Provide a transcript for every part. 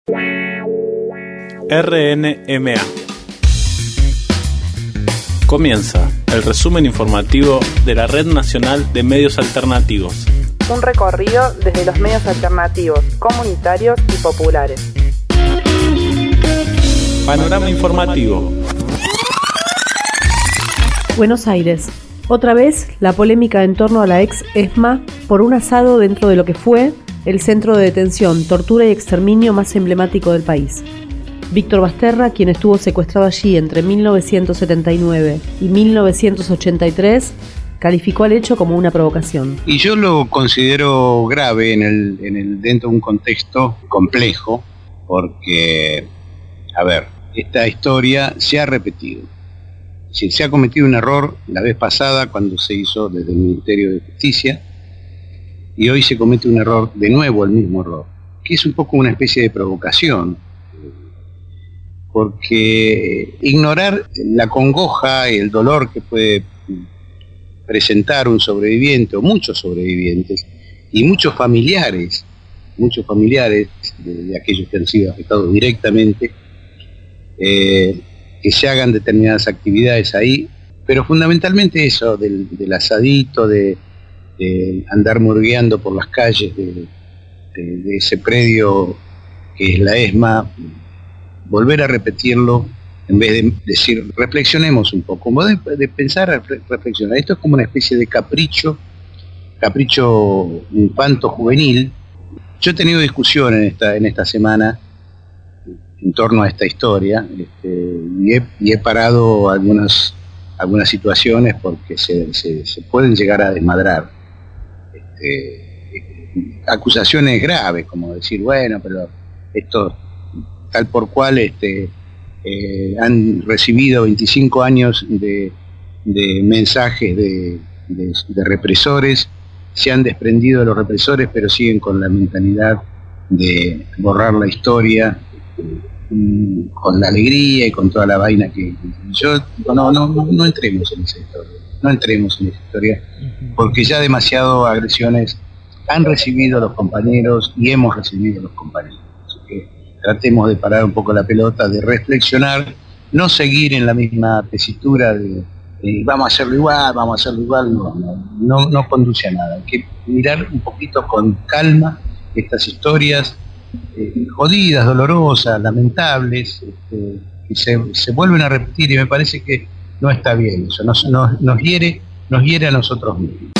RNMA. Comienza el resumen informativo de la Red Nacional de Medios Alternativos. Un recorrido desde los medios alternativos, comunitarios y populares. Panorama informativo. Buenos Aires. Otra vez la polémica en torno a la ex ESMA por un asado dentro de lo que fue el centro de detención, tortura y exterminio más emblemático del país. Víctor Basterra, quien estuvo secuestrado allí entre 1979 y 1983, calificó al hecho como una provocación. Y yo lo considero grave dentro de un contexto complejo, porque, esta historia se ha repetido. Se ha cometido un error la vez pasada cuando se hizo desde el Ministerio de Justicia, y hoy se comete un error, de nuevo el mismo error, que es un poco una especie de provocación, porque ignorar la congoja y el dolor que puede presentar un sobreviviente o muchos sobrevivientes y muchos familiares de aquellos que han sido afectados directamente, que se hagan determinadas actividades ahí, pero fundamentalmente eso del asadito, de andar murgueando por las calles de ese predio que es la ESMA, volver a repetirlo en vez de decir, reflexionemos un poco, como de pensar, reflexionar. Esto es como una especie de capricho infanto-juvenil. Yo he tenido discusión en esta semana en torno a esta historia, y he parado algunas situaciones porque se pueden llegar a desmadrar. Acusaciones graves, como decir, bueno, pero esto tal por cual han recibido 25 años de mensajes de represores, se han desprendido de los represores, pero siguen con la mentalidad de borrar la historia, con la alegría y con toda la vaina que yo no entremos en esa historia, porque ya demasiado agresiones han recibido los compañeros y hemos recibido los compañeros. Así que tratemos de parar un poco la pelota, de reflexionar, no seguir en la misma tesitura de vamos a hacerlo igual, no conduce a nada. Hay que mirar un poquito con calma estas historias jodidas, dolorosas, lamentables, que se vuelven a repetir, y me parece que no está bien eso, nos hiere a nosotros mismos.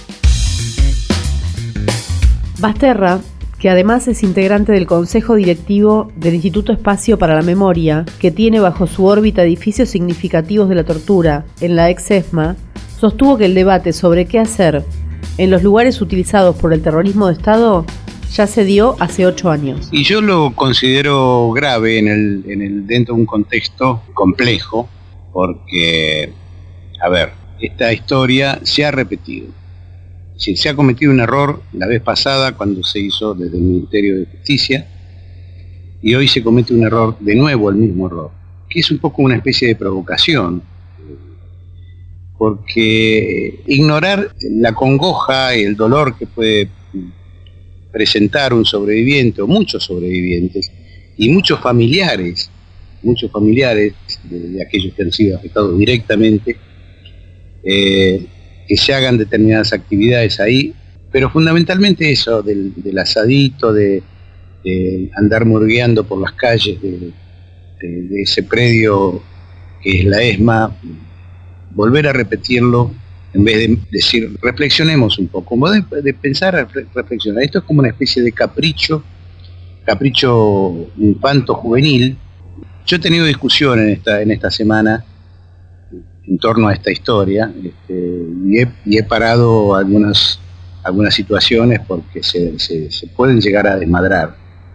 Basterra, que además es integrante del Consejo Directivo del Instituto Espacio para la Memoria, que tiene bajo su órbita edificios significativos de la tortura en la ex-ESMA, sostuvo que el debate sobre qué hacer en los lugares utilizados por el terrorismo de Estado ya se dio hace 8 años. Y yo lo considero grave dentro de un contexto complejo, porque, esta historia se ha repetido. Se ha cometido un error la vez pasada cuando se hizo desde el Ministerio de Justicia, y hoy se comete un error, de nuevo el mismo error, que es un poco una especie de provocación, porque ignorar la congoja y el dolor que puede presentar un sobreviviente o muchos sobrevivientes y muchos familiares de aquellos que han sido afectados directamente, que se hagan determinadas actividades ahí, pero fundamentalmente eso del asadito, de andar murgueando por las calles de ese predio que es la ESMA, volver a repetirlo en vez de decir, reflexionemos un poco, como de pensar, reflexionar. Esto es como una especie de capricho infanto-juvenil. Yo he tenido discusión en esta semana en torno a esta historia, y he parado algunas situaciones porque se pueden llegar a desmadrar.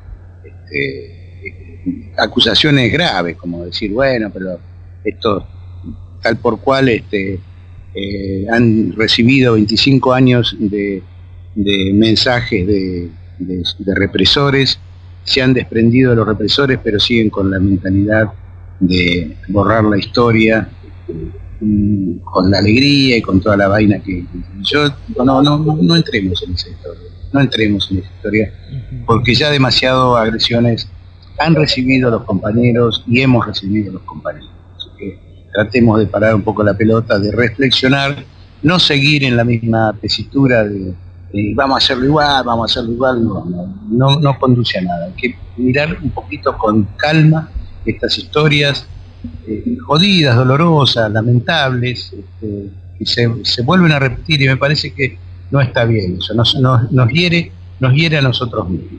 Acusaciones graves, como decir, bueno, pero esto tal por cual han recibido 25 años de mensajes de represores, se han desprendido de los represores, pero siguen con la mentalidad de borrar la historia, con la alegría y con toda la vaina que yo no entremos en esa historia, porque ya demasiado agresiones han recibido los compañeros y hemos recibido los compañeros. Así que tratemos de parar un poco la pelota, de reflexionar, no seguir en la misma tesitura de vamos a hacerlo igual, no conduce a nada. Hay que mirar un poquito con calma estas historias jodidas, dolorosas, lamentables, que se vuelven a repetir, y me parece que no está bien eso, nos hiere a nosotros mismos.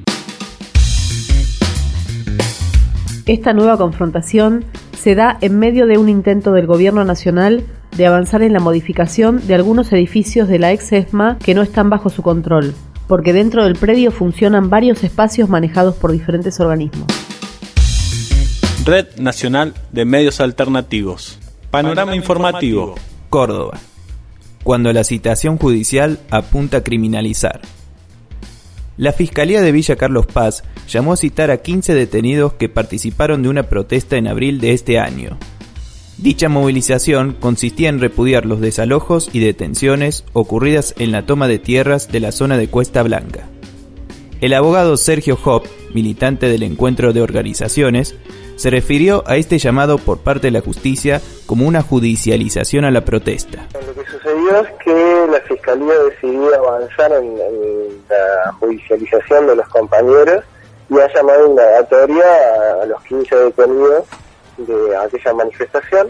Esta nueva confrontación se da en medio de un intento del gobierno nacional de avanzar en la modificación de algunos edificios de la ex-ESMA que no están bajo su control, porque dentro del predio funcionan varios espacios manejados por diferentes organismos. Red Nacional de Medios Alternativos. Panorama informativo. Córdoba. Cuando la citación judicial apunta a criminalizar. La Fiscalía de Villa Carlos Paz llamó a citar a 15 detenidos que participaron de una protesta en abril de este año. Dicha movilización consistía en repudiar los desalojos y detenciones ocurridas en la toma de tierras de la zona de Cuesta Blanca. El abogado Sergio Hop, militante del Encuentro de Organizaciones, se refirió a este llamado por parte de la justicia como una judicialización a la protesta. Lo que sucedió es que la Fiscalía decidió avanzar en la judicialización de los compañeros y ha llamado indagatoria a los 15 detenidos de aquella manifestación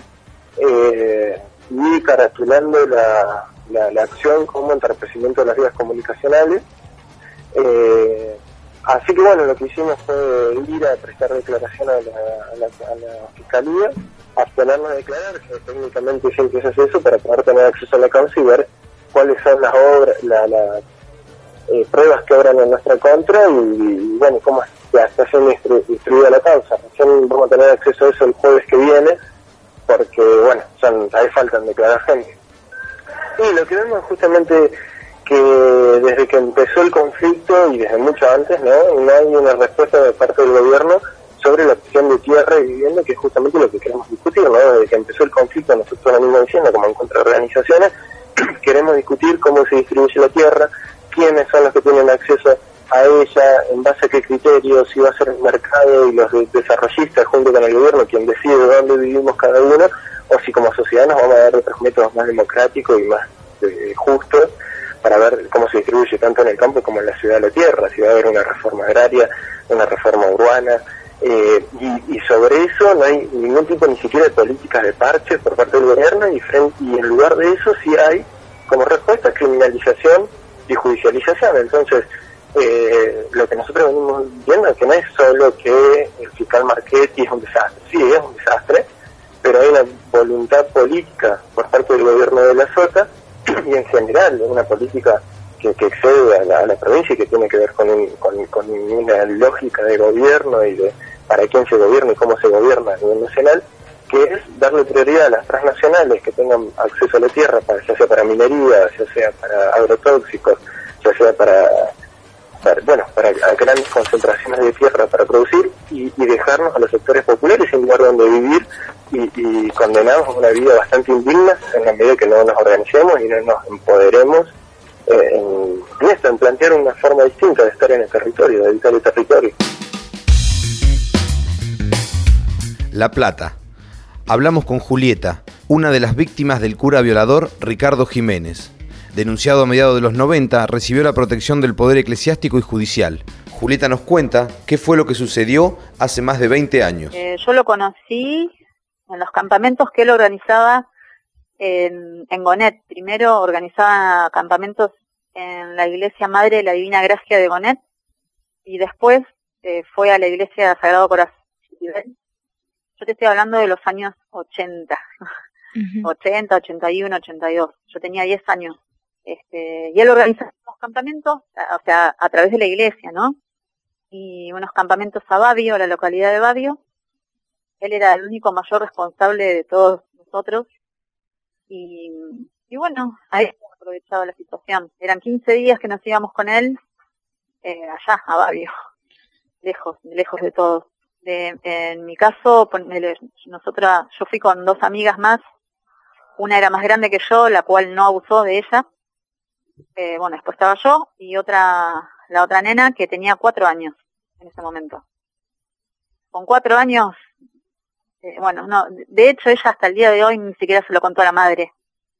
y caratulando la acción como entorpecimiento de las vías comunicacionales. Así que bueno, lo que hicimos fue ir a prestar declaración a la Fiscalía, abstenernos de declarar, que técnicamente siempre se hace eso para poder tener acceso a la causa y ver cuáles son las obras, las pruebas que obran en nuestra contra y bueno, cómo está siendo instruida la causa. Recién vamos a tener acceso a eso el jueves que viene, porque bueno, ahí faltan declaraciones. Y lo que vemos justamente que desde que empezó el conflicto y desde mucho antes, no hay una respuesta de parte del gobierno sobre la cuestión de tierra y vivienda, que es justamente lo que queremos discutir, ¿no? Desde que empezó el conflicto, nosotros venimos diciendo, como Encuentro de Organizaciones, queremos discutir cómo se distribuye la tierra, quiénes son los que tienen acceso a ella, en base a qué criterios, si va a ser el mercado y los desarrollistas junto con el gobierno quien decide dónde vivimos cada uno, o si como sociedad nos vamos a dar otros métodos más democráticos y más justos para ver cómo se distribuye tanto en el campo como en la ciudad la tierra, si va a haber una reforma agraria, una reforma urbana, y sobre eso no hay ningún tipo ni siquiera de políticas de parche por parte del gobierno, y en lugar de eso sí hay como respuesta criminalización y judicialización. Entonces lo que nosotros venimos viendo es que no es solo que el fiscal Marchetti es un desastre, sí es un desastre, pero hay una voluntad política por parte del gobierno de la Sota y en general una política que excede a la provincia y que tiene que ver con una lógica de gobierno y de para quién se gobierna y cómo se gobierna a nivel nacional, que es darle prioridad a las transnacionales que tengan acceso a la tierra, ya sea para minería, ya sea para agrotóxicos, ya sea para grandes concentraciones de tierra para producir y dejarnos a los sectores populares sin lugar donde vivir y condenados a una vida bastante indigna en la medida que no nos organicemos y no nos empoderemos en plantear una forma distinta de estar en el territorio, de habitar el territorio. La Plata. Hablamos con Julieta, una de las víctimas del cura violador Ricardo Jiménez. Denunciado a mediados de los 90, recibió la protección del poder eclesiástico y judicial. Julieta nos cuenta qué fue lo que sucedió hace más de 20 años. Yo lo conocí en los campamentos que él organizaba en Gonet. Primero organizaba campamentos en la Iglesia Madre de la Divina Gracia de Gonet y después fue a la Iglesia Sagrado Corazón. Yo te estoy hablando de los años 80, 80, 81, 82. Yo tenía 10 años. Y él organizaba unos campamentos, o sea, a través de la iglesia, ¿no? Y unos campamentos a Babio, a la localidad de Babio. Él era el único mayor responsable de todos nosotros. Y bueno, ahí aprovechaba la situación. Eran 15 días que nos íbamos con él allá, a Babio, lejos de todos. En mi caso, yo fui con 2 amigas más. Una era más grande que yo, la cual no abusó de ella. Después estaba yo y la otra nena que tenía 4 años en ese momento. con 4 años, bueno, no, de hecho ella hasta el día de hoy ni siquiera se lo contó a la madre.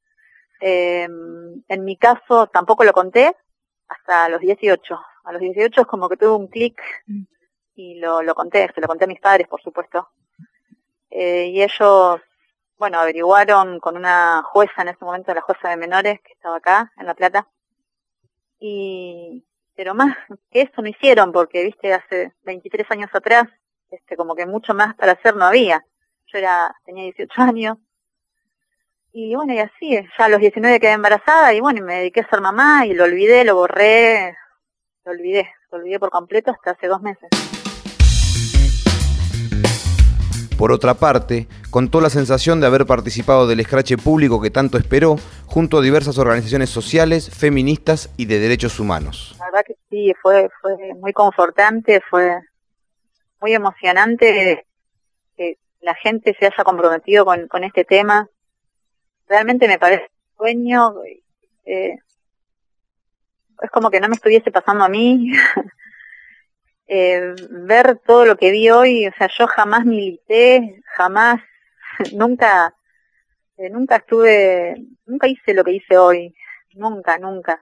En mi caso tampoco lo conté hasta los 18. A los 18 es como que tuve un clic y lo conté, se lo conté a mis padres, por supuesto. Y ellos, bueno, averiguaron con una jueza en ese momento, la jueza de menores que estaba acá en La Plata. Pero más que eso no hicieron, porque, viste, hace 23 años atrás, como que mucho más para hacer no había. Yo tenía 18 años. Y bueno, y así, ya a los 19 quedé embarazada y bueno, y me dediqué a ser mamá y lo olvidé, lo borré, lo olvidé por completo hasta hace 2 meses. Por otra parte, contó la sensación de haber participado del escrache público que tanto esperó, junto a diversas organizaciones sociales, feministas y de derechos humanos. La verdad que sí, fue muy confortante, fue muy emocionante que la gente se haya comprometido con este tema. Realmente me parece un sueño, es como que no me estuviese pasando a mí. Ver todo lo que vi hoy, o sea, yo jamás milité, jamás, nunca hice lo que hice hoy, nunca.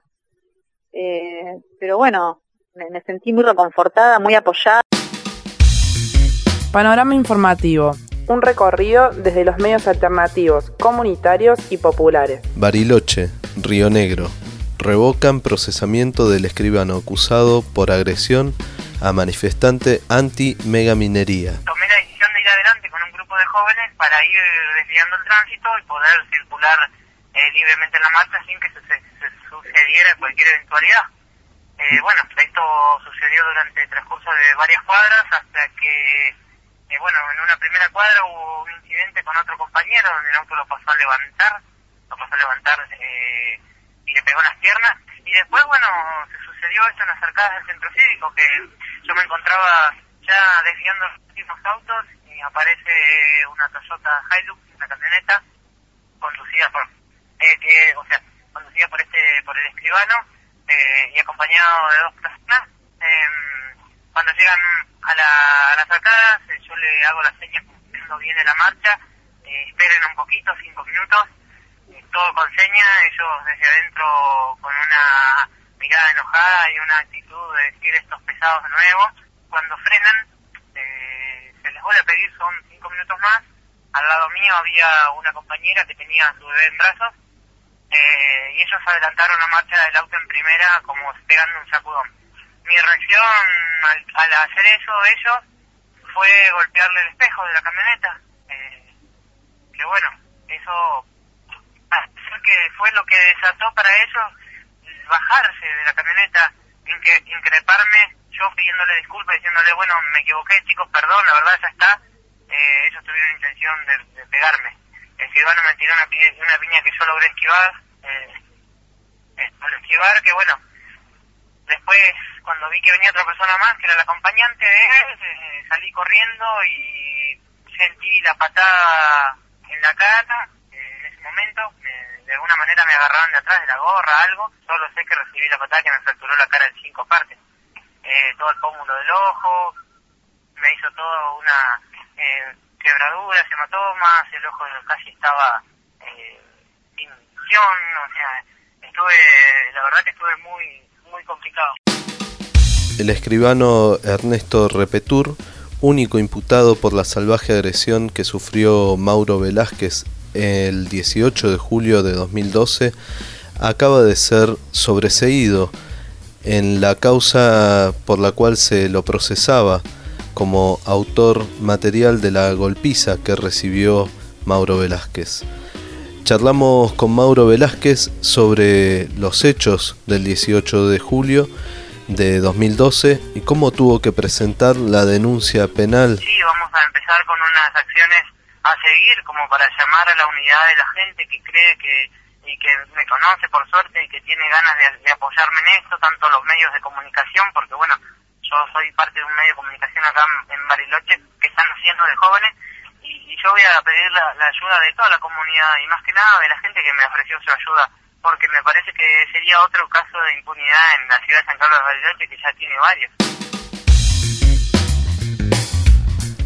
Pero bueno, me sentí muy reconfortada, muy apoyada. Panorama informativo. Un recorrido desde los medios alternativos, comunitarios y populares. Bariloche, Río Negro. Revocan procesamiento del escribano acusado por agresión a manifestante anti-megaminería. Tomé la decisión de ir adelante con un grupo de jóvenes para ir desviando el tránsito y poder circular libremente en la marcha sin que se sucediera cualquier eventualidad. Bueno, esto sucedió durante el transcurso de varias cuadras hasta que, bueno, en una primera cuadra hubo un incidente con otro compañero donde el auto lo pasó a levantar y le pegó las piernas. Y después, bueno, se sucedió esto en las arcadas del centro cívico, que yo me encontraba ya desviando los últimos autos y aparece una Toyota Hilux, una camioneta, conducida por el escribano y acompañado de 2 personas. Cuando llegan a las arcadas, yo le hago la seña cuando viene la marcha, esperen un poquito, 5 minutos, todo con seña, ellos desde adentro con una mirada enojada y una actitud de decir estos pesados de nuevo. Cuando frenan, se les vuelve a pedir, son 5 minutos más. Al lado mío había una compañera que tenía a su bebé en brazos, y ellos adelantaron la marcha del auto en primera como pegando un sacudón. Mi reacción al hacer eso ellos fue golpearle el espejo de la camioneta, que bueno, eso que fue lo que desató para ellos bajarse de la camioneta, increparme, yo pidiéndole disculpas, diciéndole, bueno, me equivoqué, chicos, perdón, la verdad ya está. Ellos tuvieron intención de pegarme. El escribano me tiró una piña que yo logré esquivar, que bueno, después cuando vi que venía otra persona más, que era la acompañante de él, salí corriendo y sentí la patada en la cara. En ese momento, de alguna manera me agarraron de atrás de la gorra, algo. Solo sé que recibí la patada que me fracturó la cara en 5 partes. Todo el pómulo del ojo, me hizo toda una quebraduras, hematomas, el ojo casi estaba sin visión, o sea, la verdad que estuve muy complicado. El escribano Ernesto Repetur, único imputado por la salvaje agresión que sufrió Mauro Velázquez el 18 de julio de 2012, acaba de ser sobreseído en la causa por la cual se lo procesaba como autor material de la golpiza que recibió Mauro Velázquez. Charlamos con Mauro Velázquez sobre los hechos del 18 de julio de 2012 y cómo tuvo que presentar la denuncia penal. Sí, vamos a empezar con unas acciones a seguir como para llamar a la unidad de la gente que cree y que me conoce por suerte y que tiene ganas de apoyarme en esto, tanto los medios de comunicación, porque bueno, yo soy parte de un medio de comunicación acá en Bariloche que están haciendo de jóvenes, y yo voy a pedir la ayuda de toda la comunidad y más que nada de la gente que me ofreció su ayuda, porque me parece que sería otro caso de impunidad en la ciudad de San Carlos de Bariloche, que ya tiene varios.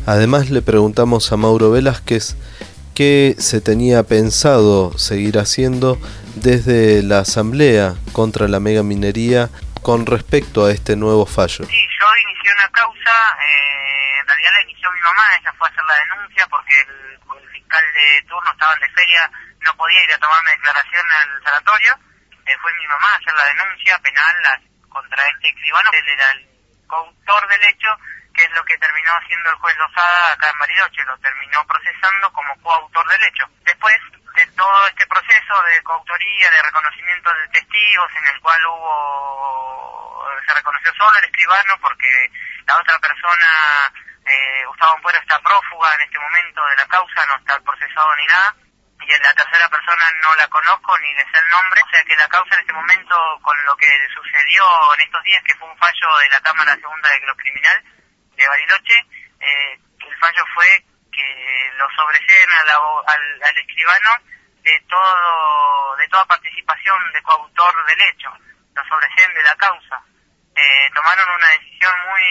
Además le preguntamos a Mauro Velázquez qué se tenía pensado seguir haciendo desde la asamblea contra la megaminería con respecto a este nuevo fallo. Sí, yo inicié una causa, en realidad la inició mi mamá, ella fue a hacer la denuncia porque el fiscal de turno estaba de feria, no podía ir a tomarme declaración al sanatorio, fue mi mamá a hacer la denuncia penal contra este escribano, él era el coautor del hecho, que es lo que terminó haciendo el juez Lozada acá en Bariloche, lo terminó procesando como coautor del hecho. Después de todo este proceso de coautoría, de reconocimiento de testigos, en el cual se reconoció solo el escribano porque la otra persona, Gustavo Ampuero, está prófuga en este momento de la causa, no está procesado ni nada, y la tercera persona no la conozco ni le sé el nombre, o sea que la causa en este momento, con lo que sucedió en estos días, que fue un fallo de la Cámara Segunda de lo Criminal de Bariloche, el fallo fue que lo sobreseen al escribano de toda participación de coautor del hecho, lo sobreseen de la causa. Tomaron una decisión muy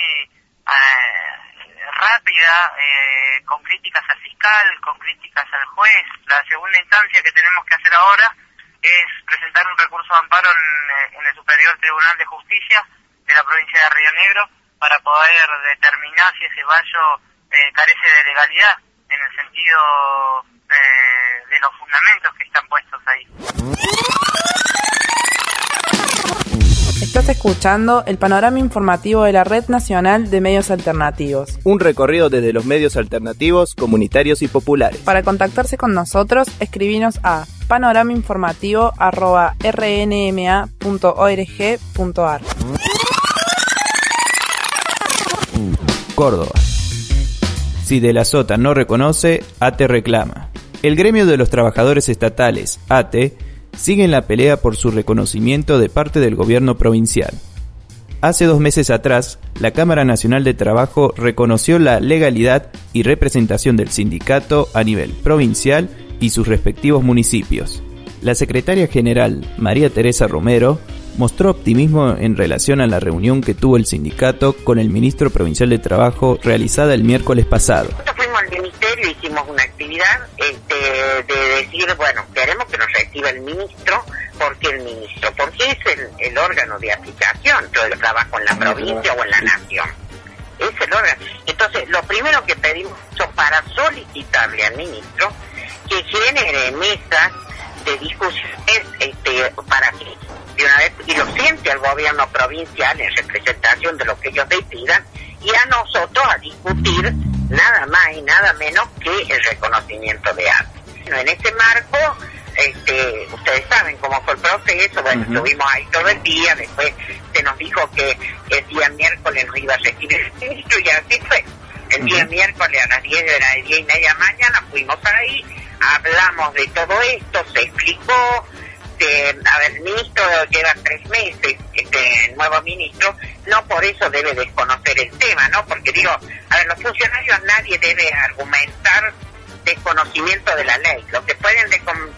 rápida, con críticas al fiscal, con críticas al juez. La segunda instancia que tenemos que hacer ahora es presentar un recurso de amparo en el Superior Tribunal de Justicia de la provincia de Río Negro para poder determinar si ese fallo carece de legalidad en el sentido de los fundamentos que están puestos ahí. Estás escuchando el panorama informativo de la Red Nacional de Medios Alternativos. Un recorrido desde los medios alternativos, comunitarios y populares. Para contactarse con nosotros, escribinos a panoramainformativo@rnma.org.ar. Córdoba. Si De la Sota no reconoce, ATE reclama. El gremio de los trabajadores estatales, ATE, sigue en la pelea por su reconocimiento de parte del gobierno provincial. Hace 2 meses atrás, la Cámara Nacional de Trabajo reconoció la legalidad y representación del sindicato a nivel provincial y sus respectivos municipios. La secretaria general, María Teresa Romero, mostró optimismo en relación a la reunión que tuvo el sindicato con el ministro provincial de Trabajo realizada el miércoles pasado. Nosotros fuimos al ministerio, hicimos una actividad de decir, bueno, queremos que nos reciba el ministro. ¿Por qué el ministro? Porque es el órgano de aplicación del trabajo en la provincia o en la nación. Es el órgano. Entonces, lo primero que pedimos para solicitarle al ministro que genere mesas de discusiones para que de una vez y lo siente al gobierno provincial en representación de lo que ellos decidan y a nosotros a discutir nada más y nada menos que el reconocimiento de arte. Bueno, en ese marco, ustedes saben cómo fue el proceso, bueno, estuvimos ahí todo el día, después se nos dijo que el día miércoles nos iba a recibir el ministro y así fue. El día miércoles a las 10 de la 10:30 de la mañana fuimos ahí, hablamos de todo esto, se explicó. El ministro lleva 3 meses, el nuevo ministro, no por eso debe desconocer el tema, ¿no? Porque digo, los funcionarios nadie debe argumentar desconocimiento de la ley. Lo que pueden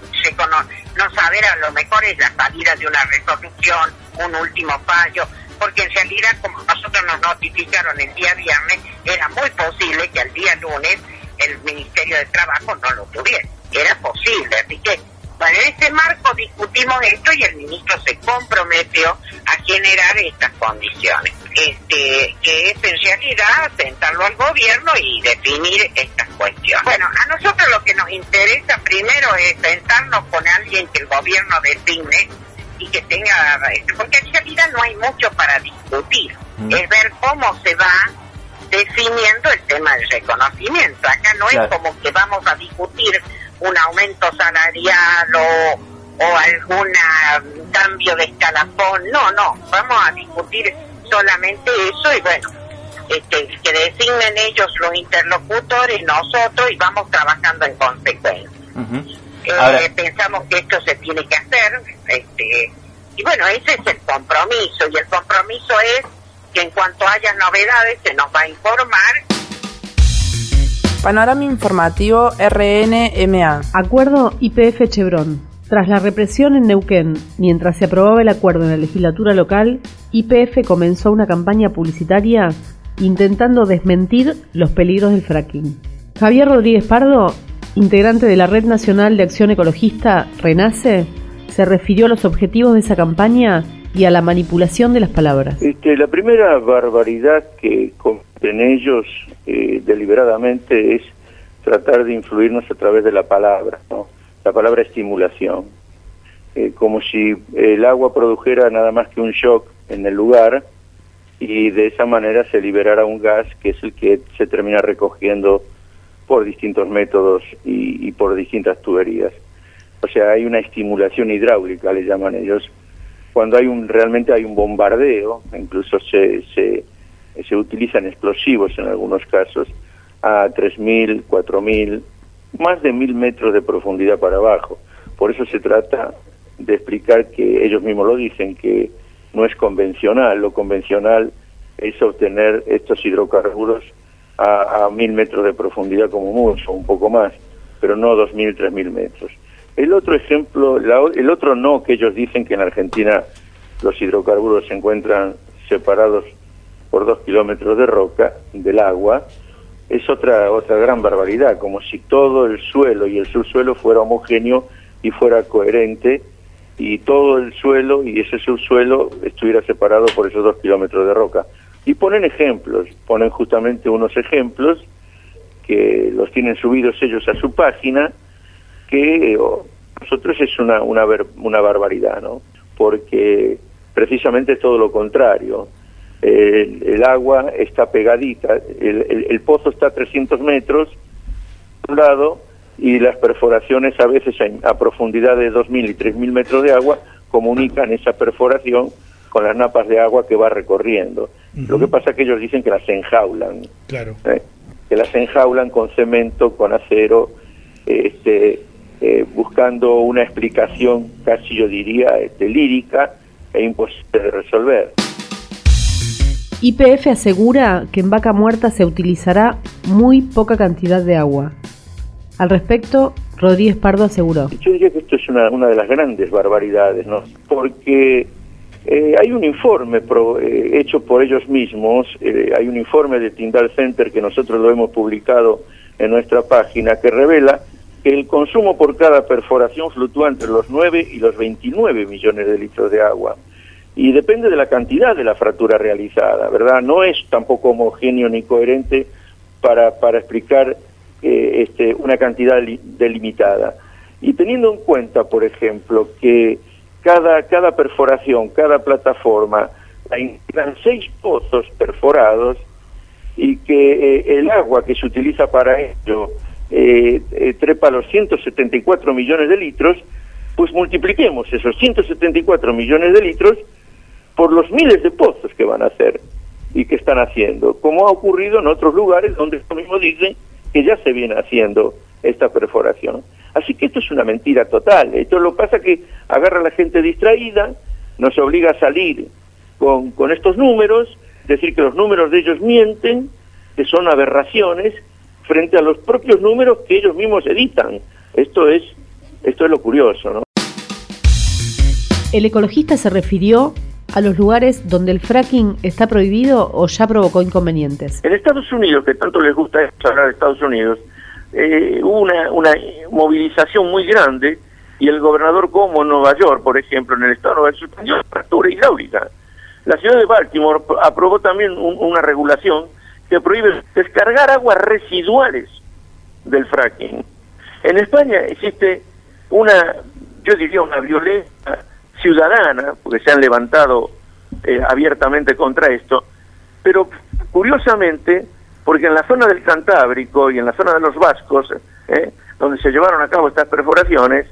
no saber a lo mejor es la salida de una resolución, un último fallo, porque en realidad como nosotros nos notificaron el día viernes, era muy posible que al día lunes el Ministerio de Trabajo no lo tuviera. Era posible, así que bueno, en ese marco discutimos esto y el ministro se comprometió a generar estas condiciones, que es en realidad sentarlo al gobierno y definir estas cuestiones. Bueno, a nosotros lo que nos interesa primero es sentarnos con alguien que el gobierno designe y que tenga, porque en realidad no hay mucho para discutir, es ver cómo se va definiendo el tema del reconocimiento. Acá no es como que vamos a discutir un aumento salarial o algún cambio de escalafón, no, vamos a discutir solamente eso y bueno, que designen ellos los interlocutores, nosotros, y vamos trabajando en consecuencia. Pensamos que esto se tiene que hacer, y bueno, ese es el compromiso, y el compromiso es que en cuanto haya novedades se nos va a informar. Panorama informativo RNMA. Acuerdo YPF Chevron. Tras la represión en Neuquén, mientras se aprobaba el acuerdo en la legislatura local, YPF comenzó una campaña publicitaria intentando desmentir los peligros del fracking. Javier Rodríguez Pardo, integrante de la Red Nacional de Acción Ecologista Renace, se refirió a los objetivos de esa campaña y a la manipulación de las palabras. La primera barbaridad que cometen ellos deliberadamente es tratar de influirnos a través de la palabra, ¿no? La palabra estimulación. Como si el agua produjera nada más que un shock en el lugar y de esa manera se liberara un gas que es el que se termina recogiendo por distintos métodos y por distintas tuberías. O sea, hay una estimulación hidráulica, le llaman ellos, cuando realmente hay un bombardeo, incluso se utilizan explosivos en algunos casos, a 3.000, 4.000, más de 1.000 metros de profundidad para abajo. Por eso se trata de explicar que ellos mismos lo dicen, que no es convencional. Lo convencional es obtener estos hidrocarburos a 1.000 metros de profundidad como mucho, un poco más, pero no 2.000, 3.000 metros. El otro ejemplo, el otro no, que ellos dicen que en Argentina los hidrocarburos se encuentran separados por 2 kilómetros de roca del agua, es otra gran barbaridad, como si todo el suelo y el subsuelo fuera homogéneo y fuera coherente, y todo el suelo y ese subsuelo estuviera separado por esos 2 kilómetros de roca. Y ponen ejemplos, ponen justamente unos ejemplos que los tienen subidos ellos a su página, que nosotros es una barbaridad, ¿no? Porque precisamente es todo lo contrario. El agua está pegadita, el pozo está a 300 metros a un lado y las perforaciones a veces a profundidad de 2.000 y 3.000 metros de agua comunican esa perforación con las napas de agua que va recorriendo. Lo que pasa es que ellos dicen que las enjaulan. Claro. Que las enjaulan con cemento, con acero, buscando una explicación casi yo diría lírica e imposible de resolver. YPF asegura que en Vaca Muerta se utilizará muy poca cantidad de agua. Al respecto, Rodríguez Pardo aseguró: yo diría que esto es una de las grandes barbaridades, ¿no? Porque hay un informe hecho por ellos mismos, hay un informe de Tyndall Center que nosotros lo hemos publicado en nuestra página, que revela que el consumo por cada perforación fluctúa entre los 9 y los 29 millones de litros de agua. Y depende de la cantidad de la fractura realizada, ¿verdad? No es tampoco homogéneo ni coherente para explicar una cantidad delimitada. Y teniendo en cuenta, por ejemplo, que cada perforación, cada plataforma, la integran 6 pozos perforados y que el agua que se utiliza para ello trepa los 174 millones de litros, pues multipliquemos esos 174 millones de litros por los miles de pozos que van a hacer y que están haciendo, como ha ocurrido en otros lugares donde esto mismo dice que ya se viene haciendo esta perforación. Así que esto es una mentira total. Esto lo pasa que agarra a la gente distraída, nos obliga a salir con estos números, decir que los números de ellos mienten, que son aberraciones, frente a los propios números que ellos mismos editan. Esto es lo curioso, ¿no? El ecologista se refirió a los lugares donde el fracking está prohibido o ya provocó inconvenientes. En Estados Unidos, que tanto les gusta hablar de Estados Unidos, hubo una movilización muy grande y el gobernador, como en Nueva York, por ejemplo, en el estado de Nueva York, suspendió la fractura hidráulica. La ciudad de Baltimore aprobó también una regulación que prohíbe descargar aguas residuales del fracking. En España existe yo diría una violencia ciudadana, porque se han levantado abiertamente contra esto, pero curiosamente, porque en la zona del Cantábrico y en la zona de los Vascos, donde se llevaron a cabo estas perforaciones,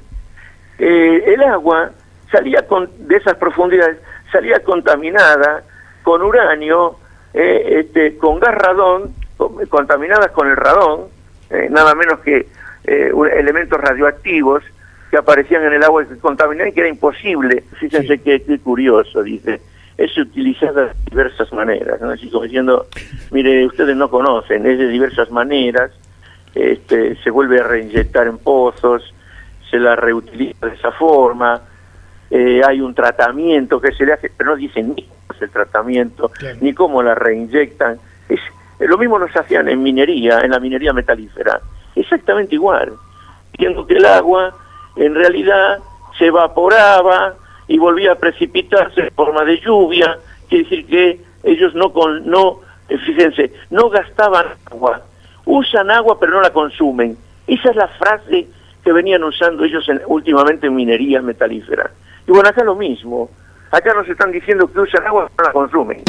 el agua de esas profundidades salía contaminada con uranio, con gas radón, contaminadas con el radón, nada menos que elementos radioactivos que aparecían en el agua que contaminaban y que era imposible. Fíjense qué curioso, dice, es utilizada de diversas maneras, ¿no? Así como diciendo, mire, ustedes no conocen, es de diversas maneras, se vuelve a reinyectar en pozos, se la reutiliza de esa forma, hay un tratamiento que se le hace, pero no dicen ni cómo es el tratamiento, claro, ni cómo la reinyectan, Lo mismo nos hacían en la minería metalífera, exactamente igual, viendo que el agua en realidad se evaporaba y volvía a precipitarse en forma de lluvia. Quiere decir que ellos fíjense, no gastaban agua, usan agua pero no la consumen. Esa es la frase que venían usando ellos últimamente en minería metalífera. Y bueno, acá lo mismo, acá nos están diciendo que usan agua pero no la consumen.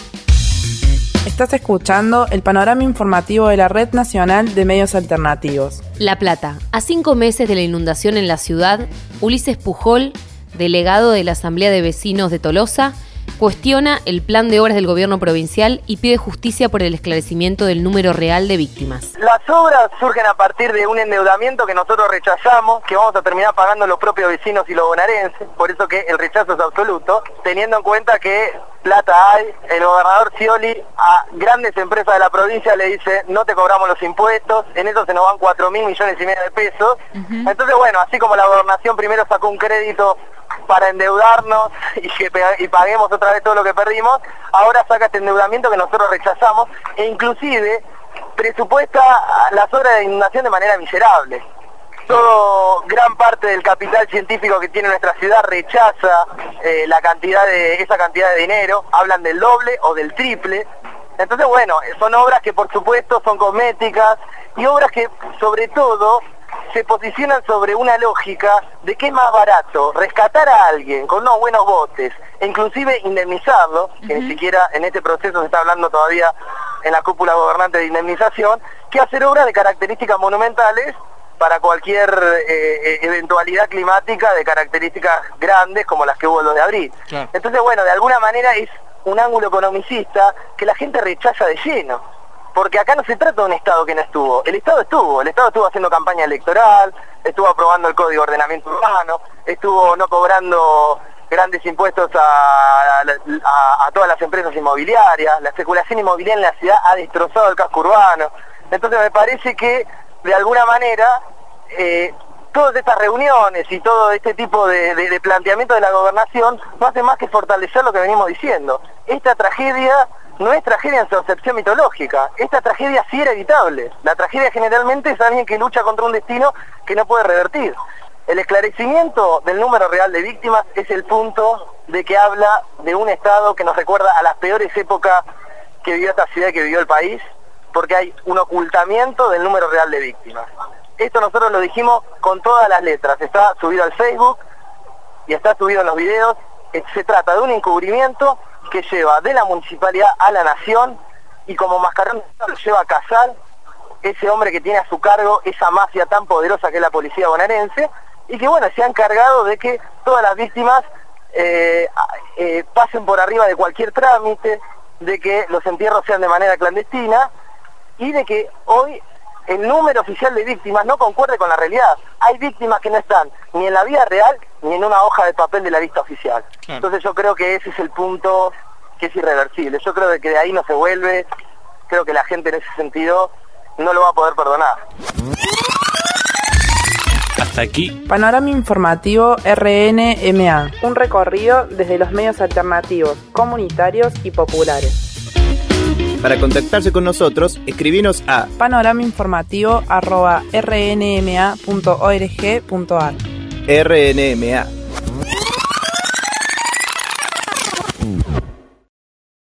Estás escuchando el panorama informativo de la Red Nacional de Medios Alternativos. La Plata. A 5 meses de la inundación en la ciudad, Ulises Pujol, delegado de la Asamblea de Vecinos de Tolosa, cuestiona el plan de obras del gobierno provincial y pide justicia por el esclarecimiento del número real de víctimas. Las obras surgen a partir de un endeudamiento que nosotros rechazamos, que vamos a terminar pagando los propios vecinos y los bonaerenses, por eso que el rechazo es absoluto, teniendo en cuenta que plata hay. El gobernador Scioli a grandes empresas de la provincia le dice: no te cobramos los impuestos, en eso se nos van 4.000 millones y medio de pesos. Entonces bueno, así como la gobernación primero sacó un crédito para endeudarnos y paguemos otra vez todo lo que perdimos, ahora saca este endeudamiento que nosotros rechazamos e inclusive presupuesta las obras de inundación de manera miserable. Gran parte del capital científico que tiene nuestra ciudad rechaza esa cantidad de dinero, hablan del doble o del triple. Entonces bueno, son obras que por supuesto son cosméticas y obras que sobre todo se posicionan sobre una lógica de que es más barato rescatar a alguien con unos buenos botes e inclusive indemnizarlo, que ni siquiera en este proceso se está hablando todavía en la cúpula gobernante de indemnización, que hacer obras de características monumentales para cualquier eventualidad climática de características grandes como las que hubo el 2 de abril. Claro. Entonces bueno, de alguna manera es un ángulo economicista que la gente rechaza de lleno. Porque acá no se trata de un Estado que no estuvo. El Estado estuvo haciendo campaña electoral, estuvo aprobando el Código de Ordenamiento Urbano, estuvo no cobrando grandes impuestos a todas las empresas inmobiliarias. La especulación inmobiliaria en la ciudad ha destrozado el casco urbano. Entonces me parece que de alguna manera todas estas reuniones y todo este tipo de planteamiento de la gobernación no hace más que fortalecer lo que venimos diciendo. Esta tragedia no es tragedia en su acepción mitológica, esta tragedia sí era evitable. La tragedia generalmente es alguien que lucha contra un destino que no puede revertir. El esclarecimiento del número real de víctimas es el punto de que habla de un Estado que nos recuerda a las peores épocas que vivió esta ciudad y que vivió el país, porque hay un ocultamiento del número real de víctimas. Esto nosotros lo dijimos con todas las letras, está subido al Facebook y está subido en los videos. Se trata de un encubrimiento que lleva de la municipalidad a la nación y como mascarón lo lleva a Casal, ese hombre que tiene a su cargo esa mafia tan poderosa que es la policía bonaerense y que bueno, se ha encargado de que todas las víctimas pasen por arriba de cualquier trámite, de que los entierros sean de manera clandestina y de que hoy el número oficial de víctimas no concuerde con la realidad. Hay víctimas que no están ni en la vida real ni en una hoja de papel de la lista oficial. Claro. Entonces yo creo que ese es el punto que es irreversible. Yo creo que de ahí no se vuelve. Creo que la gente en ese sentido no lo va a poder perdonar. Hasta aquí. Panorama informativo RNMA. Un recorrido desde los medios alternativos, comunitarios y populares. Para contactarse con nosotros, escribinos a panoramainformativo@rnma.org.ar. RNMA